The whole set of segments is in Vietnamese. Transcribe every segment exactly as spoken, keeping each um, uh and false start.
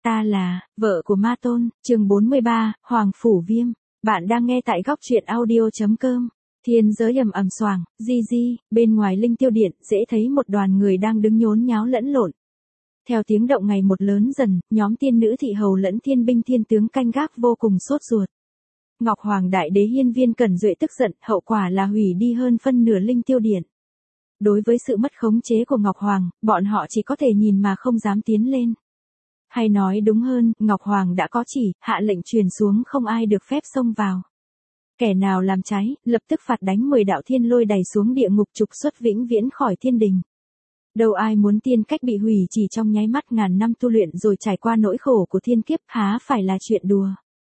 Ta là vợ của Ma Tôn, chương bốn mươi ba, Hoàng Phủ Viêm. Bạn đang nghe tại góc truyện audio.com. Thiên giới ầm ầm xoàng, di di, bên ngoài linh tiêu điện, dễ thấy một đoàn người đang đứng nhốn nháo lẫn lộn. Theo tiếng động ngày một lớn dần, nhóm tiên nữ thị hầu lẫn thiên binh thiên tướng canh gác vô cùng sốt ruột. Ngọc Hoàng Đại Đế hiên viên Cẩn Duệ tức giận, hậu quả là hủy đi hơn phân nửa linh tiêu điện. Đối với sự mất khống chế của Ngọc Hoàng, bọn họ chỉ có thể nhìn mà không dám tiến lên. Hay nói đúng hơn, Ngọc Hoàng đã có chỉ, hạ lệnh truyền xuống không ai được phép xông vào. Kẻ nào làm trái, lập tức phạt đánh mười đạo thiên lôi đày xuống địa ngục trục xuất vĩnh viễn khỏi thiên đình. Đâu ai muốn tiên cách bị hủy chỉ trong nháy mắt ngàn năm tu luyện rồi trải qua nỗi khổ của thiên kiếp, há phải là chuyện đùa.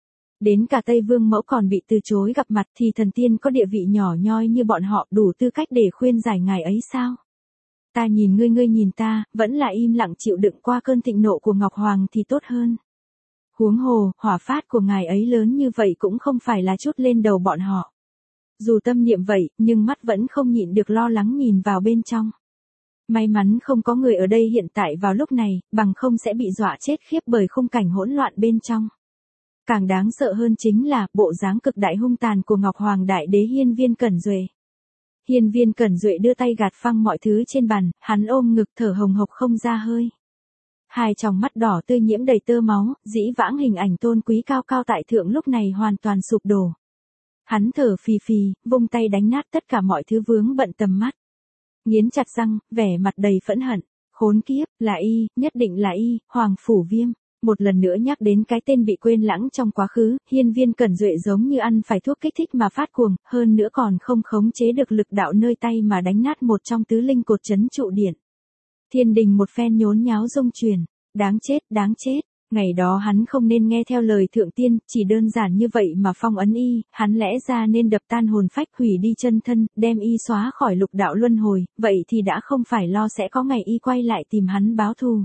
Đến cả Tây Vương Mẫu còn bị từ chối gặp mặt thì thần tiên có địa vị nhỏ nhoi như bọn họ đủ tư cách để khuyên giải ngài ấy sao? Ta nhìn ngươi ngươi nhìn ta, vẫn là im lặng chịu đựng qua cơn thịnh nộ của Ngọc Hoàng thì tốt hơn. Huống hồ, hỏa phát của ngài ấy lớn như vậy cũng không phải là chút lên đầu bọn họ. Dù tâm niệm vậy, nhưng mắt vẫn không nhịn được lo lắng nhìn vào bên trong. May mắn không có người ở đây hiện tại vào lúc này, bằng không sẽ bị dọa chết khiếp bởi khung cảnh hỗn loạn bên trong. Càng đáng sợ hơn chính là bộ dáng cực đại hung tàn của Ngọc Hoàng Đại Đế hiên viên Cẩn Duệ. Hiên viên Cẩn Duệ đưa tay gạt phăng mọi thứ trên bàn, hắn ôm ngực thở hồng hộc không ra hơi. Hai tròng mắt đỏ tươi nhiễm đầy tơ máu, dĩ vãng hình ảnh tôn quý cao cao tại thượng lúc này hoàn toàn sụp đổ. Hắn thở phì phì, vung tay đánh nát tất cả mọi thứ vướng bận tầm mắt. Nghiến chặt răng, vẻ mặt đầy phẫn hận. Khốn kiếp, là y, nhất định là y, Hoàng Phủ Viêm. Một lần nữa nhắc đến cái tên bị quên lãng trong quá khứ, hiên viên Cẩn Duệ giống như ăn phải thuốc kích thích mà phát cuồng, hơn nữa còn không khống chế được lực đạo nơi tay mà đánh nát một trong tứ linh cột trấn trụ điện. Thiên đình một phen nhốn nháo rung chuyển, đáng chết, đáng chết, ngày đó hắn không nên nghe theo lời thượng tiên, chỉ đơn giản như vậy mà phong ấn y, hắn lẽ ra nên đập tan hồn phách hủy đi chân thân, đem y xóa khỏi lục đạo luân hồi, vậy thì đã không phải lo sẽ có ngày y quay lại tìm hắn báo thù.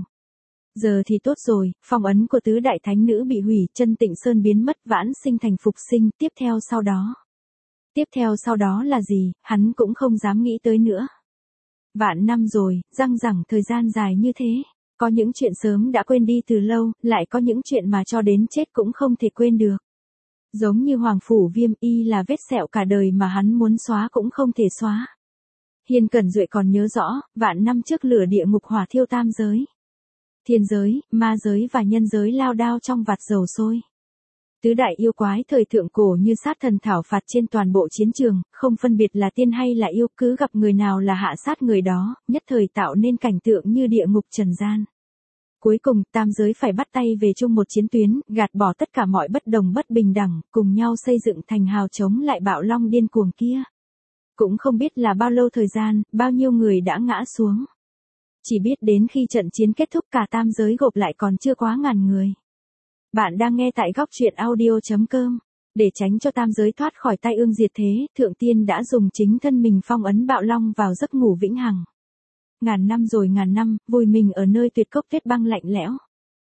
Giờ thì tốt rồi, phong ấn của tứ đại thánh nữ bị hủy, chân Tịnh Sơn biến mất, vãn sinh thành phục sinh, tiếp theo sau đó. Tiếp theo sau đó là gì, hắn cũng không dám nghĩ tới nữa. Vạn năm rồi, răng rẳng thời gian dài như thế, có những chuyện sớm đã quên đi từ lâu, lại có những chuyện mà cho đến chết cũng không thể quên được. Giống như Hoàng Phủ Viêm, y là vết sẹo cả đời mà hắn muốn xóa cũng không thể xóa. Hiên Cẩn Duệ còn nhớ rõ, vạn năm trước lửa địa ngục hỏa thiêu tam giới. Thiên giới, ma giới và nhân giới lao đao trong vạt dầu sôi. Tứ đại yêu quái thời thượng cổ như sát thần thảo phạt trên toàn bộ chiến trường, không phân biệt là tiên hay là yêu, cứ gặp người nào là hạ sát người đó, nhất thời tạo nên cảnh tượng như địa ngục trần gian. Cuối cùng, tam giới phải bắt tay về chung một chiến tuyến, gạt bỏ tất cả mọi bất đồng bất bình đẳng, cùng nhau xây dựng thành hào chống lại bạo long điên cuồng kia. Cũng không biết là bao lâu thời gian, bao nhiêu người đã ngã xuống. Chỉ biết đến khi trận chiến kết thúc cả tam giới gộp lại còn chưa quá ngàn người. Bạn đang nghe tại góc truyện audio.com. Để tránh cho tam giới thoát khỏi tay ương diệt thế, thượng tiên đã dùng chính thân mình phong ấn bạo long vào giấc ngủ vĩnh hằng. Ngàn năm rồi ngàn năm, vùi mình ở nơi tuyệt cốc tuyết băng lạnh lẽo.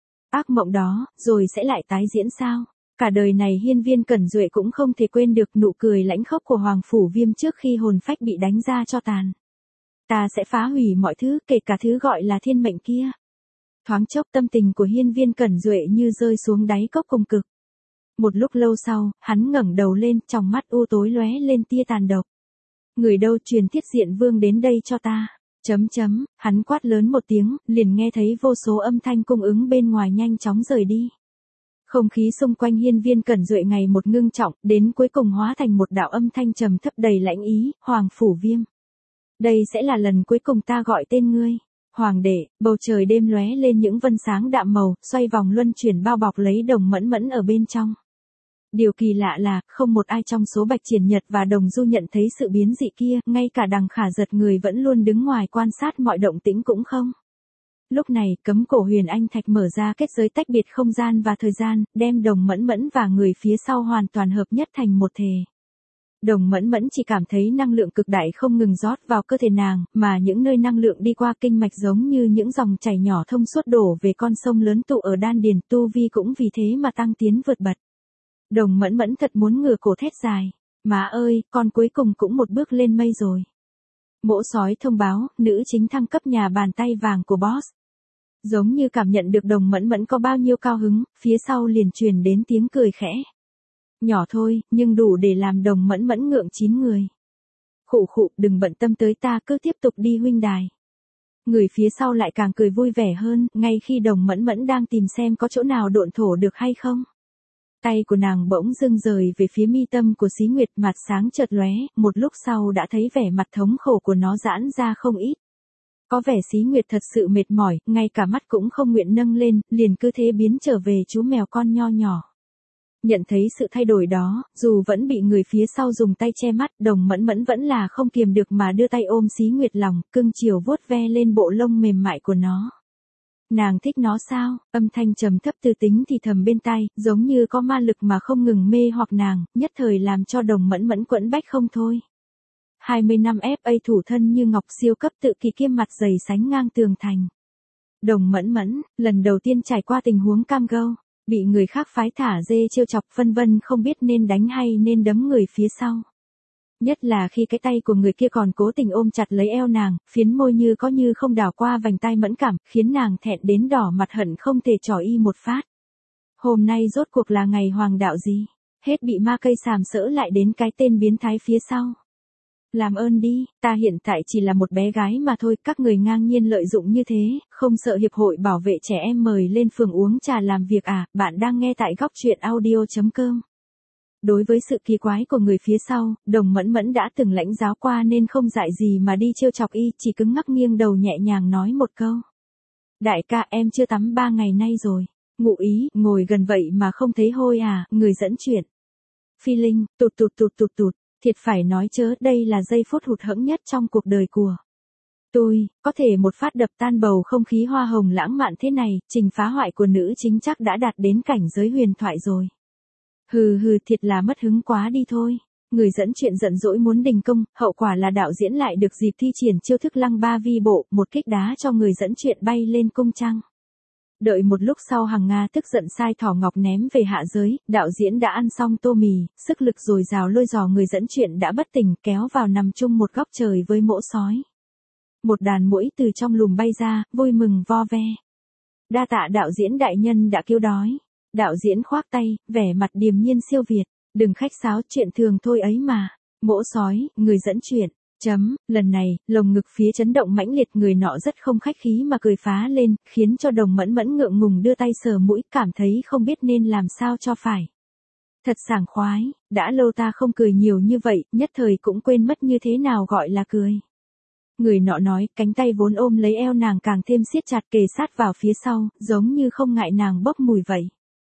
Ác mộng đó, rồi sẽ lại tái diễn sao? Cả đời này hiên viên Cẩn Duệ cũng không thể quên được nụ cười lãnh khốc của Hoàng Phủ Viêm trước khi hồn phách bị đánh ra cho tàn. Ta sẽ phá hủy mọi thứ, kể cả thứ gọi là thiên mệnh kia. Thoáng chốc tâm tình của hiên viên Cẩn Duệ như rơi xuống đáy cốc cùng cực. Một lúc lâu sau, hắn ngẩng đầu lên, trong mắt u tối lóe lên tia tàn độc. Người đâu truyền thiết diện vương đến đây cho ta. Chấm chấm, hắn quát lớn một tiếng, liền nghe thấy vô số âm thanh cung ứng bên ngoài nhanh chóng rời đi. Không khí xung quanh hiên viên Cẩn Duệ ngày một ngưng trọng, đến cuối cùng hóa thành một đạo âm thanh trầm thấp đầy lãnh ý, Hoàng Phủ Viêm. Đây sẽ là lần cuối cùng ta gọi tên ngươi. Hoàng đệ, bầu trời đêm lóe lên những vân sáng đạm màu, xoay vòng luân chuyển bao bọc lấy Đồng Mẫn Mẫn ở bên trong. Điều kỳ lạ là, không một ai trong số Bạch Triển Nhật và Đồng Du nhận thấy sự biến dị kia, ngay cả Đằng Khả Giật người vẫn luôn đứng ngoài quan sát mọi động tĩnh cũng không. Lúc này, cấm cổ huyền anh thạch mở ra kết giới tách biệt không gian và thời gian, đem Đồng Mẫn Mẫn và người phía sau hoàn toàn hợp nhất thành một thể. Đồng Mẫn Mẫn chỉ cảm thấy năng lượng cực đại không ngừng rót vào cơ thể nàng, mà những nơi năng lượng đi qua kinh mạch giống như những dòng chảy nhỏ thông suốt đổ về con sông lớn tụ ở đan điền, tu vi cũng vì thế mà tăng tiến vượt bật. Đồng Mẫn Mẫn thật muốn ngửa cổ thét dài, má ơi, con cuối cùng cũng một bước lên mây rồi. Mỗ sói thông báo, nữ chính thăng cấp nhà bàn tay vàng của boss. Giống như cảm nhận được Đồng Mẫn Mẫn có bao nhiêu cao hứng, phía sau liền truyền đến tiếng cười khẽ. Nhỏ thôi, nhưng đủ để làm Đồng Mẫn Mẫn ngượng chín người. Khụ khụ, đừng bận tâm tới ta, cứ tiếp tục đi huynh đài. Người phía sau lại càng cười vui vẻ hơn, ngay khi Đồng Mẫn Mẫn đang tìm xem có chỗ nào độn thổ được hay không. Tay của nàng bỗng dưng rời về phía mi tâm của Xí Nguyệt, mặt sáng chợt lóe, một lúc sau đã thấy vẻ mặt thống khổ của nó giãn ra không ít. Có vẻ Xí Nguyệt thật sự mệt mỏi, ngay cả mắt cũng không nguyện nâng lên, liền cứ thế biến trở về chú mèo con nho nhỏ. Nhận thấy sự thay đổi đó, dù vẫn bị người phía sau dùng tay che mắt, Đồng Mẫn Mẫn vẫn là không kiềm được mà đưa tay ôm Xí Nguyệt lòng, cưng chiều vuốt ve lên bộ lông mềm mại của nó. Nàng thích nó sao? Âm thanh trầm thấp tư tính thì thầm bên tai, giống như có ma lực mà không ngừng mê hoặc nàng, nhất thời làm cho Đồng Mẫn Mẫn quẫn bách không thôi. hai mươi năm ép a thủ thân như ngọc, siêu cấp tự kỳ kiêm mặt dày sánh ngang tường thành. Đồng Mẫn Mẫn, lần đầu tiên trải qua tình huống cam go, bị người khác phái thả dê trêu chọc phân vân không biết nên đánh hay nên đấm người phía sau. Nhất là khi cái tay của người kia còn cố tình ôm chặt lấy eo nàng, phiến môi như có như không đảo qua vành tai mẫn cảm, khiến nàng thẹn đến đỏ mặt hận không thể trỏ y một phát. Hôm nay rốt cuộc là ngày hoàng đạo gì? Hết bị ma cây sàm sỡ lại đến cái tên biến thái phía sau. Làm ơn đi, ta hiện tại chỉ là một bé gái mà thôi, các người ngang nhiên lợi dụng như thế, không sợ hiệp hội bảo vệ trẻ em mời lên phường uống trà làm việc à? Bạn đang nghe tại góc truyện audio chấm com. Đối với sự kỳ quái của người phía sau, Đồng Mẫn Mẫn đã từng lãnh giáo qua nên không dại gì mà đi trêu chọc y, chỉ cứng ngắc nghiêng đầu nhẹ nhàng nói một câu. Đại ca, em chưa tắm ba ngày nay rồi. Ngụ ý, ngồi gần vậy mà không thấy hôi à? Người dẫn chuyện. Phi Linh, tụt tụt tụt tụt tụt, thiệt phải nói chớ, đây là giây phút hụt hẫng nhất trong cuộc đời của tôi, có thể một phát đập tan bầu không khí hoa hồng lãng mạn thế này, trình phá hoại của nữ chính chắc đã đạt đến cảnh giới huyền thoại rồi. Hừ hừ, thiệt là mất hứng quá đi thôi. Người dẫn chuyện giận dỗi muốn đình công, hậu quả là đạo diễn lại được dịp thi triển chiêu thức lăng ba vi bộ, một kích đá cho người dẫn chuyện bay lên cung trăng. Đợi một lúc sau Hằng Nga tức giận sai thỏ ngọc ném về hạ giới, đạo diễn đã ăn xong tô mì, sức lực dồi dào lôi dò người dẫn chuyện đã bất tỉnh, kéo vào nằm chung một góc trời với mỗ sói. Một đàn muỗi từ trong lùm bay ra, vui mừng vo ve. Đa tạ đạo diễn đại nhân đã kêu đói. Đạo diễn khoác tay, vẻ mặt điềm nhiên siêu việt, đừng khách sáo, chuyện thường thôi ấy mà. Mỗ sói, người dẫn chuyện. Chấm, lần này, lồng ngực phía chấn động mãnh liệt, người nọ rất không khách khí mà cười phá lên, khiến cho Đồng Mẫn Mẫn ngượng ngùng đưa tay sờ mũi, cảm thấy không biết nên làm sao cho phải. Thật sảng khoái, đã lâu ta không cười nhiều như vậy, nhất thời cũng quên mất như thế nào gọi là cười. Người nọ nói, cánh tay vốn ôm lấy eo nàng càng thêm siết chặt kề sát vào phía sau, giống như không ngại nàng bốc mùi vậy.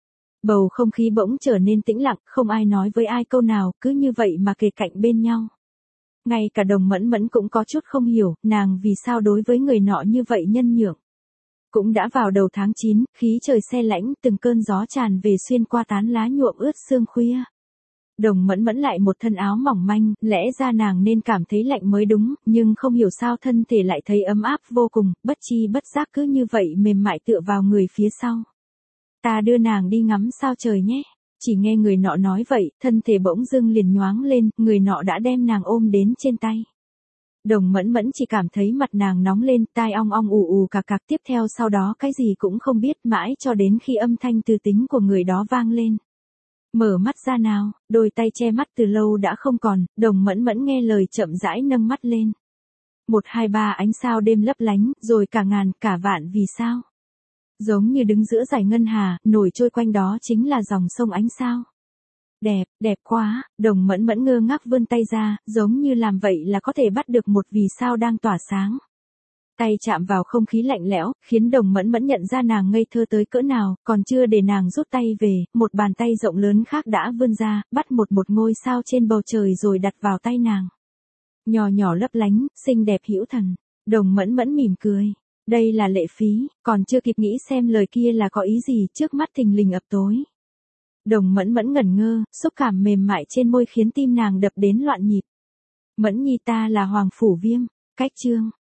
Bầu không khí bỗng trở nên tĩnh lặng, không ai nói với ai câu nào, cứ như vậy mà kề cạnh bên nhau. Ngay cả Đồng Mẫn Mẫn cũng có chút không hiểu, nàng vì sao đối với người nọ như vậy nhân nhượng. Cũng đã vào đầu tháng chín, khí trời se lạnh, từng cơn gió tràn về xuyên qua tán lá nhuộm ướt sương khuya. Đồng Mẫn Mẫn lại một thân áo mỏng manh, lẽ ra nàng nên cảm thấy lạnh mới đúng, nhưng không hiểu sao thân thể lại thấy ấm áp vô cùng, bất chi bất giác cứ như vậy mềm mại tựa vào người phía sau. Ta đưa nàng đi ngắm sao trời nhé. Chỉ nghe người nọ nói vậy, thân thể bỗng dưng liền nhoáng lên, người nọ đã đem nàng ôm đến trên tay. Đồng Mẫn Mẫn chỉ cảm thấy mặt nàng nóng lên, tai ong ong ù ù cạc cạc, tiếp theo sau đó cái gì cũng không biết, mãi cho đến khi âm thanh từ tính của người đó vang lên. Mở mắt ra nào, đôi tay che mắt từ lâu đã không còn, Đồng Mẫn Mẫn nghe lời chậm rãi nâng mắt lên. Một hai ba ánh sao đêm lấp lánh, rồi cả ngàn, cả vạn vì sao. Giống như đứng giữa dải ngân hà, nổi trôi quanh đó chính là dòng sông ánh sao. Đẹp, đẹp quá, Đồng Mẫn Mẫn ngơ ngác vươn tay ra, giống như làm vậy là có thể bắt được một vì sao đang tỏa sáng. Tay chạm vào không khí lạnh lẽo, khiến Đồng Mẫn Mẫn nhận ra nàng ngây thơ tới cỡ nào, còn chưa để nàng rút tay về, một bàn tay rộng lớn khác đã vươn ra, bắt một một ngôi sao trên bầu trời rồi đặt vào tay nàng. Nhỏ nhỏ lấp lánh, xinh đẹp hữu thần. Đồng Mẫn Mẫn mỉm cười. Đây là lệ phí, còn chưa kịp nghĩ xem lời kia là có ý gì, trước mắt thình lình ập tối. Đồng Mẫn Mẫn ngẩn ngơ, xúc cảm mềm mại trên môi khiến tim nàng đập đến loạn nhịp. Mẫn nhi, ta là Hoàng Phủ Viêm. Cách chương